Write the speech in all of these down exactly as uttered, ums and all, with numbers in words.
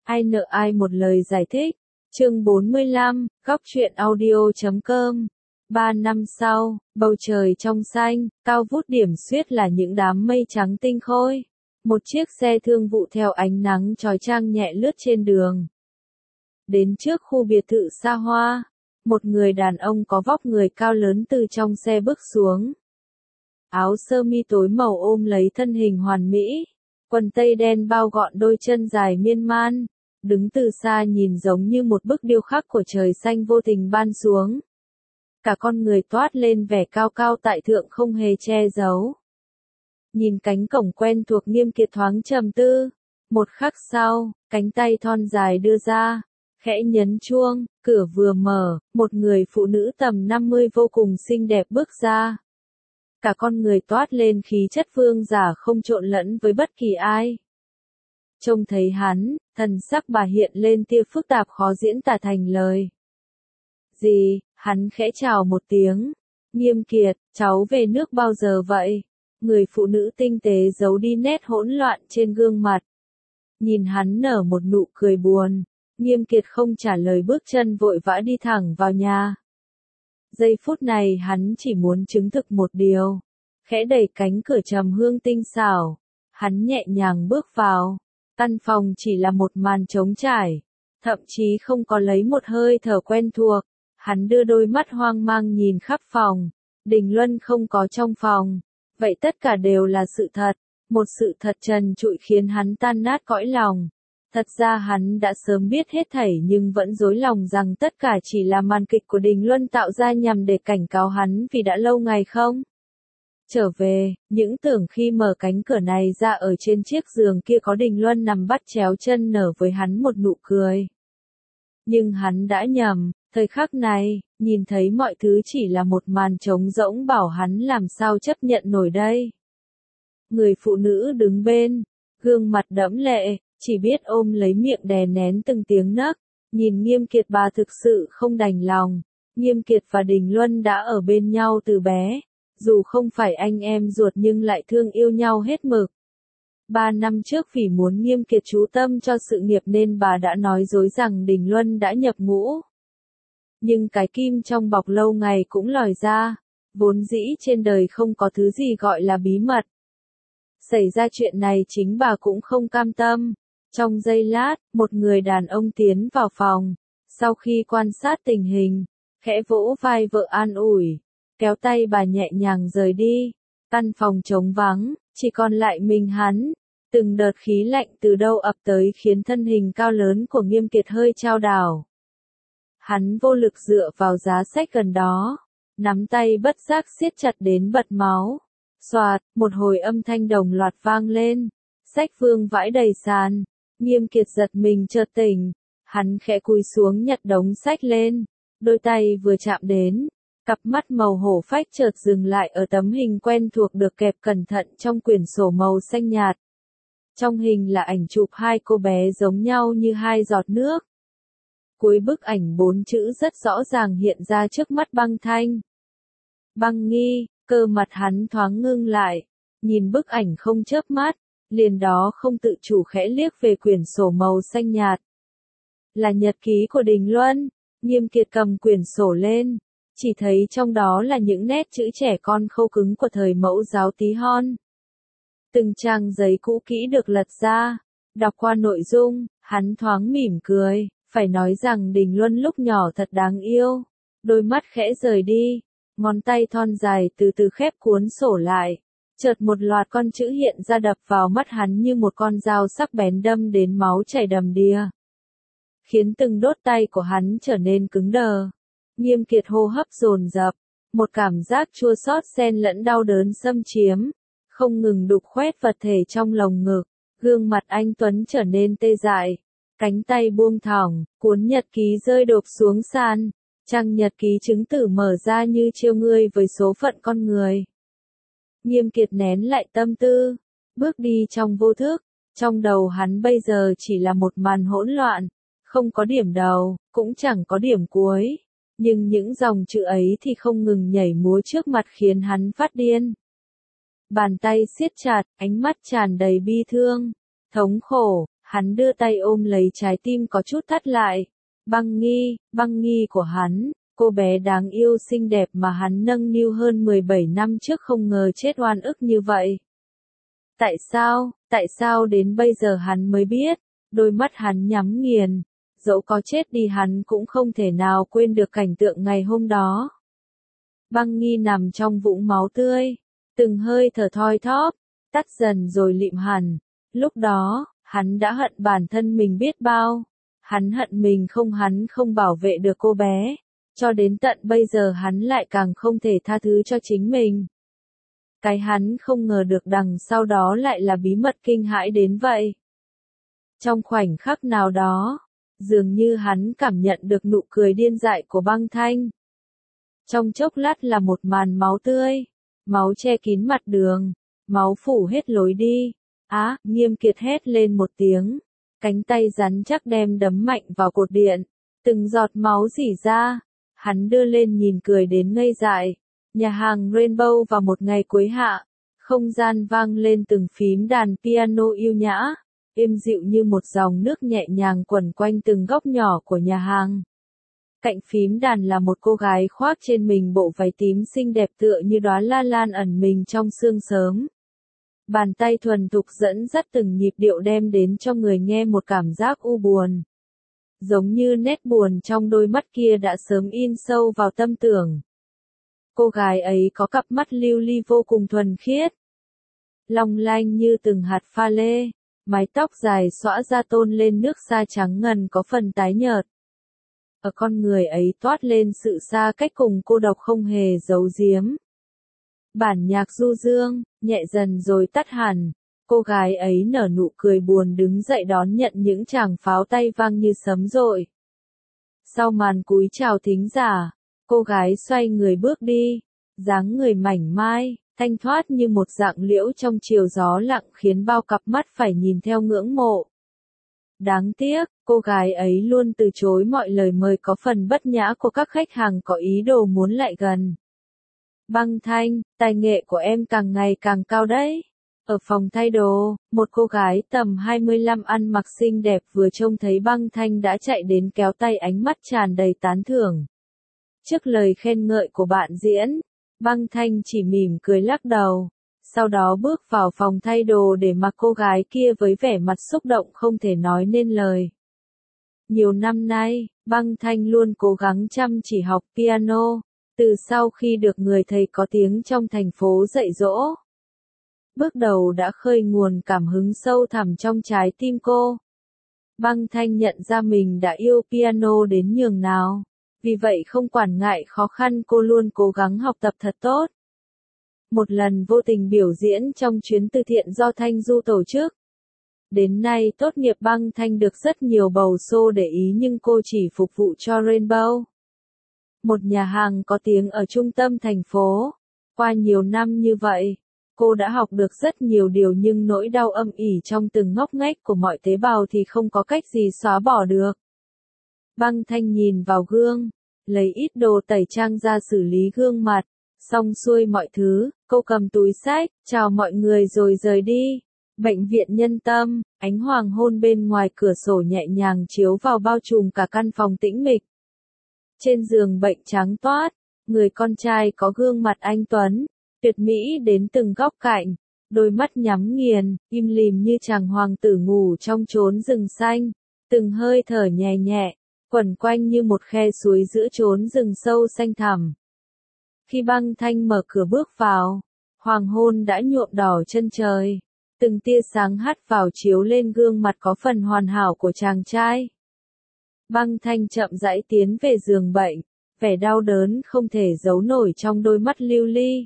Ai nợ ai một lời giải thích. Chương bốn mươi lăm, góc truyện audio chấm com. Ba năm sau, bầu trời trong xanh, cao vút điểm xuyết là những đám mây trắng tinh khôi. Một chiếc xe thương vụ theo ánh nắng chói chang nhẹ lướt trên đường. Đến trước khu biệt thự xa hoa, một người đàn ông có vóc người cao lớn từ trong xe bước xuống. Áo sơ mi tối màu ôm lấy thân hình hoàn mỹ, quần tây đen bao gọn đôi chân dài miên man, đứng từ xa nhìn giống như một bức điêu khắc của trời xanh vô tình ban xuống. Cả con người toát lên vẻ cao cao tại thượng không hề che giấu. Nhìn cánh cổng quen thuộc Nghiêm Kiệt thoáng trầm tư. Một khắc sau, cánh tay thon dài đưa ra, khẽ nhấn chuông, cửa vừa mở, một người phụ nữ tầm năm mươi vô cùng xinh đẹp bước ra. Cả con người toát lên khí chất vương giả không trộn lẫn với bất kỳ ai. Trông thấy hắn, thần sắc bà hiện lên tia phức tạp khó diễn tả thành lời. Gì, hắn khẽ chào một tiếng. Nghiêm Kiệt, cháu về nước bao giờ vậy? Người phụ nữ tinh tế giấu đi nét hỗn loạn trên gương mặt. Nhìn hắn nở một nụ cười buồn, Nghiêm Kiệt không trả lời bước chân vội vã đi thẳng vào nhà. Giây phút này hắn chỉ muốn chứng thực một điều. Khẽ đẩy cánh cửa trầm hương tinh xảo, hắn nhẹ nhàng bước vào. Căn phòng chỉ là một màn trống trải, thậm chí không có lấy một hơi thở quen thuộc. Hắn đưa đôi mắt hoang mang nhìn khắp phòng. Đình Luân không có trong phòng. Vậy tất cả đều là sự thật. Một sự thật trần trụi khiến hắn tan nát cõi lòng. Thật ra hắn đã sớm biết hết thảy nhưng vẫn dối lòng rằng tất cả chỉ là màn kịch của Đình Luân tạo ra nhằm để cảnh cáo hắn vì đã lâu ngày không trở về. Những tưởng khi mở cánh cửa này ra ở trên chiếc giường kia có Đình Luân nằm bắt chéo chân nở với hắn một nụ cười. Nhưng hắn đã nhầm, thời khắc này, nhìn thấy mọi thứ chỉ là một màn trống rỗng bảo hắn làm sao chấp nhận nổi đây. Người phụ nữ đứng bên, gương mặt đẫm lệ, chỉ biết ôm lấy miệng đè nén từng tiếng nấc, nhìn Nghiêm Kiệt bà thực sự không đành lòng. Nghiêm Kiệt và Đình Luân đã ở bên nhau từ bé, dù không phải anh em ruột nhưng lại thương yêu nhau hết mực. Ba năm trước vì muốn Nghiêm Kiệt chú tâm cho sự nghiệp nên bà đã nói dối rằng Đình Luân đã nhập ngũ. Nhưng cái kim trong bọc lâu ngày cũng lòi ra, vốn dĩ trên đời không có thứ gì gọi là bí mật. Xảy ra chuyện này chính bà cũng không cam tâm. Trong giây lát, một người đàn ông tiến vào phòng, sau khi quan sát tình hình, khẽ vỗ vai vợ an ủi, kéo tay bà nhẹ nhàng rời đi. Căn phòng trống vắng, chỉ còn lại mình hắn. Từng đợt khí lạnh từ đâu ập tới khiến thân hình cao lớn của Nghiêm Kiệt hơi chao đảo. Hắn vô lực dựa vào giá sách gần đó, nắm tay bất giác siết chặt đến bật máu. Xoạt, một hồi âm thanh đồng loạt vang lên, sách vương vãi đầy sàn. Nghiêm Kiệt giật mình chợt tỉnh, hắn khẽ cúi xuống nhặt đống sách lên, đôi tay vừa chạm đến, cặp mắt màu hổ phách chợt dừng lại ở tấm hình quen thuộc được kẹp cẩn thận trong quyển sổ màu xanh nhạt. Trong hình là ảnh chụp hai cô bé giống nhau như hai giọt nước. Cuối bức ảnh bốn chữ rất rõ ràng hiện ra trước mắt Băng Thanh. Băng Nghi, cơ mặt hắn thoáng ngưng lại, nhìn bức ảnh không chớp mắt, liền đó không tự chủ khẽ liếc về quyển sổ màu xanh nhạt. Là nhật ký của Đình Luân. Nghiêm Kiệt cầm quyển sổ lên, chỉ thấy trong đó là những nét chữ trẻ con khô cứng của thời mẫu giáo tí hon. Từng trang giấy cũ kỹ được lật ra, đọc qua nội dung, hắn thoáng mỉm cười, phải nói rằng Đình Luân lúc nhỏ thật đáng yêu. Đôi mắt khẽ rời đi, ngón tay thon dài từ từ khép cuốn sổ lại. Chợt một loạt con chữ hiện ra đập vào mắt hắn như một con dao sắc bén đâm đến máu chảy đầm đìa, khiến từng đốt tay của hắn trở nên cứng đờ. Nghiêm Kiệt hô hấp dồn dập, một cảm giác chua xót xen lẫn đau đớn xâm chiếm, không ngừng đục khoét vật thể trong lồng ngực. Gương mặt anh Tuấn trở nên tê dại, cánh tay buông thõng, cuốn nhật ký rơi đột xuống sàn. Trang nhật ký chứng tử mở ra như trêu ngươi với số phận con người. Nghiêm Kiệt nén lại tâm tư, bước đi trong vô thức. Trong đầu hắn bây giờ chỉ là một màn hỗn loạn, không có điểm đầu, cũng chẳng có điểm cuối. Nhưng những dòng chữ ấy thì không ngừng nhảy múa trước mặt khiến hắn phát điên. Bàn tay siết chặt, ánh mắt tràn đầy bi thương, thống khổ, Hắn đưa tay ôm lấy trái tim có chút thắt lại. Băng Nghi, Băng Nghi của hắn, cô bé đáng yêu xinh đẹp mà hắn nâng niu hơn mười bảy năm trước không ngờ chết oan ức như vậy. Tại sao, tại sao đến bây giờ hắn mới biết, đôi mắt hắn nhắm nghiền, dẫu có chết đi hắn cũng không thể nào quên được cảnh tượng ngày hôm đó. Băng Nghi nằm trong vũng máu tươi, từng hơi thở thoi thóp, tắt dần rồi lịm hẳn. Lúc đó, hắn đã hận bản thân mình biết bao. Hắn hận mình không hắn không bảo vệ được cô bé. Cho đến tận bây giờ hắn lại càng không thể tha thứ cho chính mình. Cái hắn không ngờ được đằng sau đó lại là bí mật kinh hãi đến vậy. Trong khoảnh khắc nào đó, dường như hắn cảm nhận được nụ cười điên dại của Băng Thanh. Trong chốc lát là một màn máu tươi, máu che kín mặt đường, máu phủ hết lối đi. Á, Nghiêm Kiệt hét lên một tiếng, cánh tay rắn chắc đem đấm mạnh vào cột điện, từng giọt máu rỉ ra, hắn đưa lên nhìn cười đến ngây dại. Nhà hàng Rainbow vào một ngày cuối hạ, không gian vang lên từng phím đàn piano yêu nhã, êm dịu như một dòng nước nhẹ nhàng quẩn quanh từng góc nhỏ của nhà hàng. Cạnh phím đàn là một cô gái khoác trên mình bộ váy tím xinh đẹp tựa như đóa la lan ẩn mình trong sương sớm. Bàn tay thuần thục dẫn dắt từng nhịp điệu đem đến cho người nghe một cảm giác u buồn. Giống như nét buồn trong đôi mắt kia đã sớm in sâu vào tâm tưởng. Cô gái ấy có cặp mắt lưu ly vô cùng thuần khiết, long lanh như từng hạt pha lê, mái tóc dài xõa ra tôn lên nước da trắng ngần có phần tái nhợt. Ở con người ấy toát lên sự xa cách cùng cô độc không hề giấu giếm. Bản nhạc du dương, nhẹ dần rồi tắt hẳn, cô gái ấy nở nụ cười buồn đứng dậy đón nhận những tràng pháo tay vang như sấm dội. Sau màn cúi chào thính giả, cô gái xoay người bước đi, dáng người mảnh mai, thanh thoát như một dạng liễu trong chiều gió lặng khiến bao cặp mắt phải nhìn theo ngưỡng mộ. Đáng tiếc, cô gái ấy luôn từ chối mọi lời mời có phần bất nhã của các khách hàng có ý đồ muốn lại gần. Băng Thanh, tài nghệ của em càng ngày càng cao đấy. Ở phòng thay đồ, một cô gái tầm hai mươi lăm ăn mặc xinh đẹp vừa trông thấy Băng Thanh đã chạy đến kéo tay ánh mắt tràn đầy tán thưởng. Trước lời khen ngợi của bạn diễn, Băng Thanh chỉ mỉm cười lắc đầu, sau đó bước vào phòng thay đồ để mặc cô gái kia với vẻ mặt xúc động không thể nói nên lời. Nhiều năm nay, Băng Thanh luôn cố gắng chăm chỉ học piano, từ sau khi được người thầy có tiếng trong thành phố dạy dỗ. Bước đầu đã khơi nguồn cảm hứng sâu thẳm trong trái tim cô. Băng Thanh nhận ra mình đã yêu piano đến nhường nào. Vì vậy không quản ngại khó khăn cô luôn cố gắng học tập thật tốt. Một lần vô tình biểu diễn trong chuyến từ thiện do Thanh Du tổ chức. Đến nay tốt nghiệp Băng Thanh được rất nhiều bầu xô để ý nhưng cô chỉ phục vụ cho Rainbow. Một nhà hàng có tiếng ở trung tâm thành phố. Qua nhiều năm như vậy, cô đã học được rất nhiều điều nhưng nỗi đau âm ỉ trong từng ngóc ngách của mọi tế bào thì không có cách gì xóa bỏ được. Băng Thanh nhìn vào gương, lấy ít đồ tẩy trang ra xử lý gương mặt, xong xuôi mọi thứ, cô cầm túi xách, chào mọi người rồi rời đi. Bệnh viện Nhân Tâm, ánh hoàng hôn bên ngoài cửa sổ nhẹ nhàng chiếu vào bao trùm cả căn phòng tĩnh mịch. Trên giường bệnh trắng toát, người con trai có gương mặt anh tuấn, tuyệt mỹ đến từng góc cạnh, đôi mắt nhắm nghiền, im lìm như chàng hoàng tử ngủ trong chốn rừng xanh, từng hơi thở nhẹ nhẹ, quẩn quanh như một khe suối giữa chốn rừng sâu xanh thẳm. Khi Băng Thanh mở cửa bước vào, hoàng hôn đã nhuộm đỏ chân trời, từng tia sáng hắt vào chiếu lên gương mặt có phần hoàn hảo của chàng trai. Băng Thanh chậm rãi tiến về giường bệnh, vẻ đau đớn không thể giấu nổi trong đôi mắt lưu ly.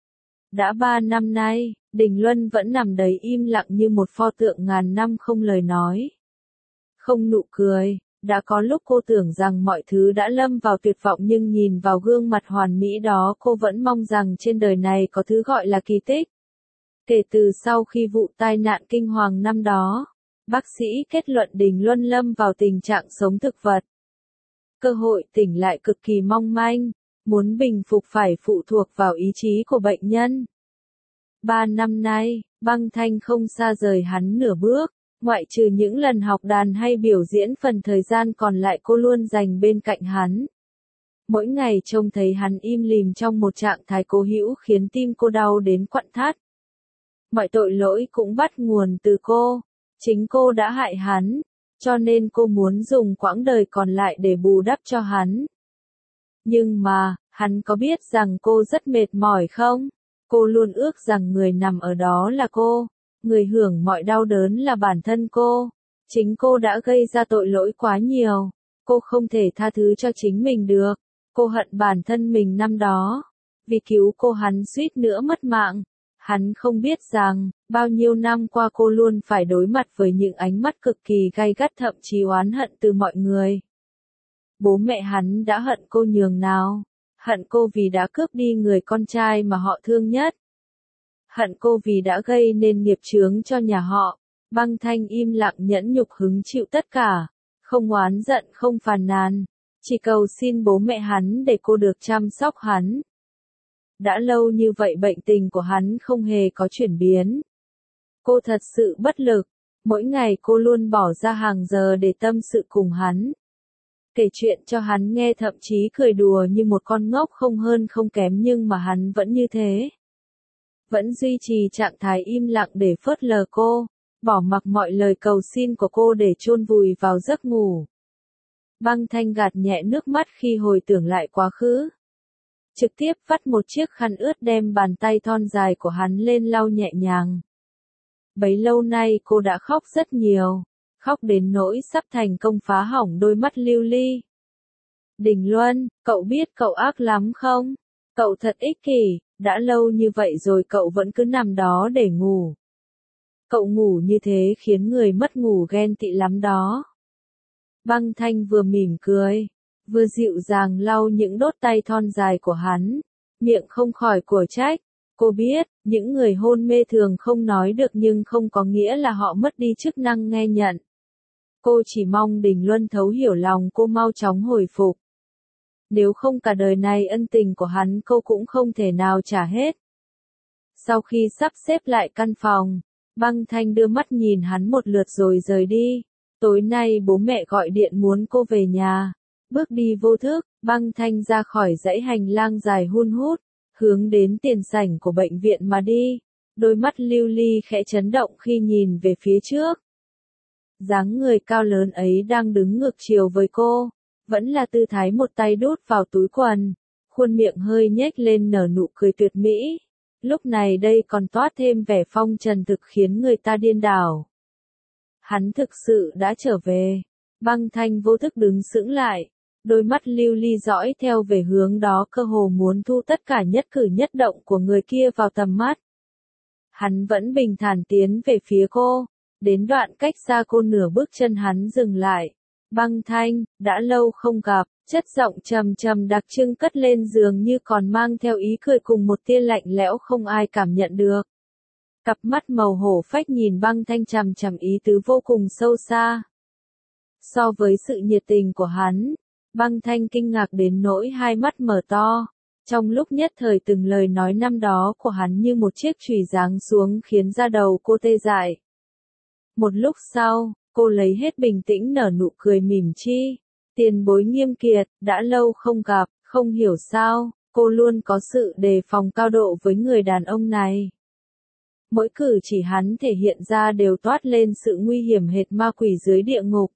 Đã ba năm nay, Đình Luân vẫn nằm đấy im lặng như một pho tượng ngàn năm không lời nói. Không nụ cười, đã có lúc cô tưởng rằng mọi thứ đã lâm vào tuyệt vọng nhưng nhìn vào gương mặt hoàn mỹ đó cô vẫn mong rằng trên đời này có thứ gọi là kỳ tích. Kể từ sau khi vụ tai nạn kinh hoàng năm đó, bác sĩ kết luận Đình Luân lâm vào tình trạng sống thực vật. Cơ hội tỉnh lại cực kỳ mong manh, muốn bình phục phải phụ thuộc vào ý chí của bệnh nhân. Ba năm nay, Băng Thanh không xa rời hắn nửa bước, Ngoại trừ những lần học đàn hay biểu diễn, phần thời gian còn lại cô luôn dành bên cạnh hắn. Mỗi ngày trông thấy hắn im lìm trong một trạng thái cố hữu khiến tim cô đau đến quặn thắt. Mọi tội lỗi cũng bắt nguồn từ cô. Chính cô đã hại hắn, cho nên cô muốn dùng quãng đời còn lại để bù đắp cho hắn. Nhưng mà, hắn có biết rằng cô rất mệt mỏi không? Cô luôn ước rằng người nằm ở đó là cô, người hưởng mọi đau đớn là bản thân cô. Chính cô đã gây ra tội lỗi quá nhiều, cô không thể tha thứ cho chính mình được. Cô hận bản thân mình năm đó, vì cứu cô hắn suýt nữa mất mạng. Hắn không biết rằng, bao nhiêu năm qua cô luôn phải đối mặt với những ánh mắt cực kỳ gay gắt, thậm chí oán hận từ mọi người. Bố mẹ hắn đã hận cô nhường nào, hận cô vì đã cướp đi người con trai mà họ thương nhất. Hận cô vì đã gây nên nghiệp chướng cho nhà họ. Băng Thanh im lặng nhẫn nhục hứng chịu tất cả, không oán giận không phàn nàn, chỉ cầu xin bố mẹ hắn để cô được chăm sóc hắn. Đã lâu như vậy bệnh tình của hắn không hề có chuyển biến. Cô thật sự bất lực, mỗi ngày cô luôn bỏ ra hàng giờ để tâm sự cùng hắn. Kể chuyện cho hắn nghe, thậm chí cười đùa như một con ngốc không hơn không kém, nhưng mà hắn vẫn như thế. Vẫn duy trì trạng thái im lặng để phớt lờ cô, bỏ mặc mọi lời cầu xin của cô để chôn vùi vào giấc ngủ. Băng Thanh gạt nhẹ nước mắt khi hồi tưởng lại quá khứ. Trực tiếp vắt một chiếc khăn ướt đem bàn tay thon dài của hắn lên lau nhẹ nhàng. Bấy lâu nay cô đã khóc rất nhiều, khóc đến nỗi sắp thành công phá hỏng đôi mắt lưu ly. Đình Luân, cậu biết cậu ác lắm không? Cậu thật ích kỷ, đã lâu như vậy rồi cậu vẫn cứ nằm đó để ngủ. Cậu ngủ như thế khiến người mất ngủ ghen tị lắm đó. Băng Thanh vừa mỉm cười, vừa dịu dàng lau những đốt tay thon dài của hắn, miệng không khỏi của trách. Cô biết, những người hôn mê thường không nói được nhưng không có nghĩa là họ mất đi chức năng nghe nhận. Cô chỉ mong Đình Luân thấu hiểu lòng cô, mau chóng hồi phục. Nếu không cả đời này ân tình của hắn cô cũng không thể nào trả hết. Sau khi sắp xếp lại căn phòng, Băng Thanh đưa mắt nhìn hắn một lượt rồi rời đi. Tối nay bố mẹ gọi điện muốn cô về nhà. Bước đi vô thức, Băng Thanh ra khỏi dãy hành lang dài hun hút, hướng đến tiền sảnh của bệnh viện mà đi. Đôi mắt lưu ly khẽ chấn động khi nhìn về phía trước. Dáng người cao lớn ấy đang đứng ngược chiều với cô, vẫn là tư thái một tay đút vào túi quần, khuôn miệng hơi nhếch lên nở nụ cười tuyệt mỹ. Lúc này đây còn toát thêm vẻ phong trần thực khiến người ta điên đảo. Hắn thực sự đã trở về. Băng Thanh vô thức đứng sững lại, đôi mắt lưu ly dõi theo về hướng đó, cơ hồ muốn thu tất cả nhất cử nhất động của người kia vào tầm mắt. Hắn vẫn bình thản tiến về phía cô, đến đoạn cách xa cô nửa bước chân hắn dừng lại. Băng Thanh, đã lâu không gặp, chất giọng trầm trầm đặc trưng cất lên dường như còn mang theo ý cười cùng một tia lạnh lẽo không ai cảm nhận được. Cặp mắt màu hổ phách nhìn Băng Thanh chằm chằm, ý tứ vô cùng sâu xa. So với sự nhiệt tình của hắn, Băng Thanh kinh ngạc đến nỗi hai mắt mở to. Trong lúc nhất thời từng lời nói năm đó của hắn như một chiếc chùy giáng xuống khiến da đầu cô tê dại. Một lúc sau, cô lấy hết bình tĩnh nở nụ cười mỉm chi. Tiền bối Nghiêm Kiệt, đã lâu không gặp, không hiểu sao, cô luôn có sự đề phòng cao độ với người đàn ông này. Mỗi cử chỉ hắn thể hiện ra đều toát lên sự nguy hiểm hệt ma quỷ dưới địa ngục.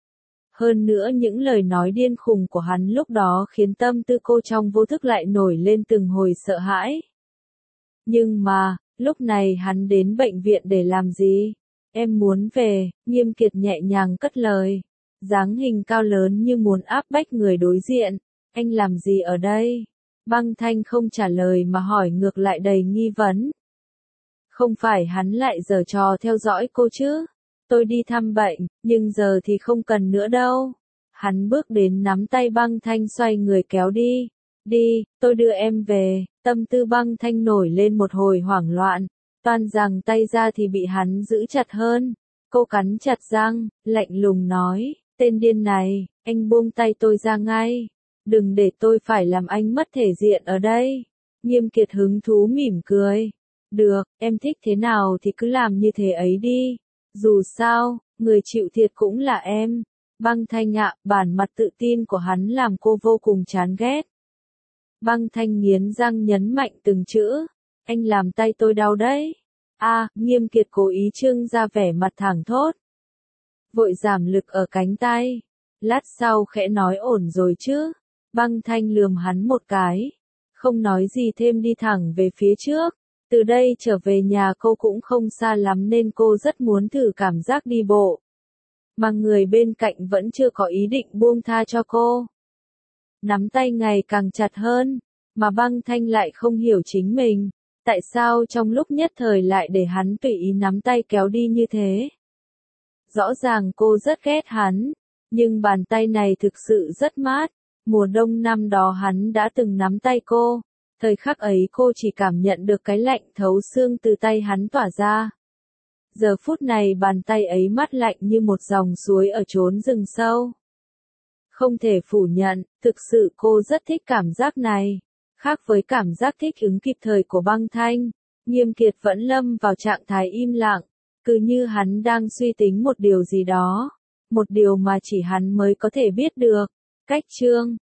Hơn nữa những lời nói điên khùng của hắn lúc đó khiến tâm tư cô trong vô thức lại nổi lên từng hồi sợ hãi. Nhưng mà, lúc này hắn đến bệnh viện để làm gì? Em muốn về, Nghiêm Kiệt nhẹ nhàng cất lời. Dáng hình cao lớn như muốn áp bách người đối diện. Anh làm gì ở đây? Băng Thanh không trả lời mà hỏi ngược lại đầy nghi vấn. Không phải hắn lại giở trò theo dõi cô chứ? Tôi đi thăm bệnh, nhưng giờ thì không cần nữa đâu. Hắn bước đến nắm tay Băng Thanh xoay người kéo đi. Đi, tôi đưa em về. Tâm tư Băng Thanh nổi lên một hồi hoảng loạn. Toan giằng tay ra thì bị hắn giữ chặt hơn. Cô cắn chặt răng, lạnh lùng nói, tên điên này, anh buông tay tôi ra ngay. Đừng để tôi phải làm anh mất thể diện ở đây. Nghiêm Kiệt hứng thú mỉm cười. Được, em thích thế nào thì cứ làm như thế ấy đi. Dù sao, người chịu thiệt cũng là em. Băng Thanh ạ, bản mặt tự tin của hắn làm cô vô cùng chán ghét. Băng Thanh nghiến răng nhấn mạnh từng chữ. Anh làm tay tôi đau đấy. A, Nghiêm Kiệt cố ý trưng ra vẻ mặt thẳng thốt. Vội giảm lực ở cánh tay. Lát sau khẽ nói ổn rồi chứ. Băng Thanh lườm hắn một cái. Không nói gì thêm đi thẳng về phía trước. Từ đây trở về nhà cô cũng không xa lắm nên cô rất muốn thử cảm giác đi bộ. Mà người bên cạnh vẫn chưa có ý định buông tha cho cô. Nắm tay ngày càng chặt hơn. Mà Băng Thanh lại không hiểu chính mình. Tại sao trong lúc nhất thời lại để hắn tùy ý nắm tay kéo đi như thế? Rõ ràng cô rất ghét hắn, nhưng bàn tay này thực sự rất mát. Mùa đông năm đó hắn đã từng nắm tay cô, thời khắc ấy cô chỉ cảm nhận được cái lạnh thấu xương từ tay hắn tỏa ra. Giờ phút này bàn tay ấy mát lạnh như một dòng suối ở chốn rừng sâu. Không thể phủ nhận, thực sự cô rất thích cảm giác này. Khác với cảm giác thích ứng kịp thời của Băng Thanh, Nghiêm Kiệt vẫn lâm vào trạng thái im lặng, cứ như hắn đang suy tính một điều gì đó, một điều mà chỉ hắn mới có thể biết được. Cách chương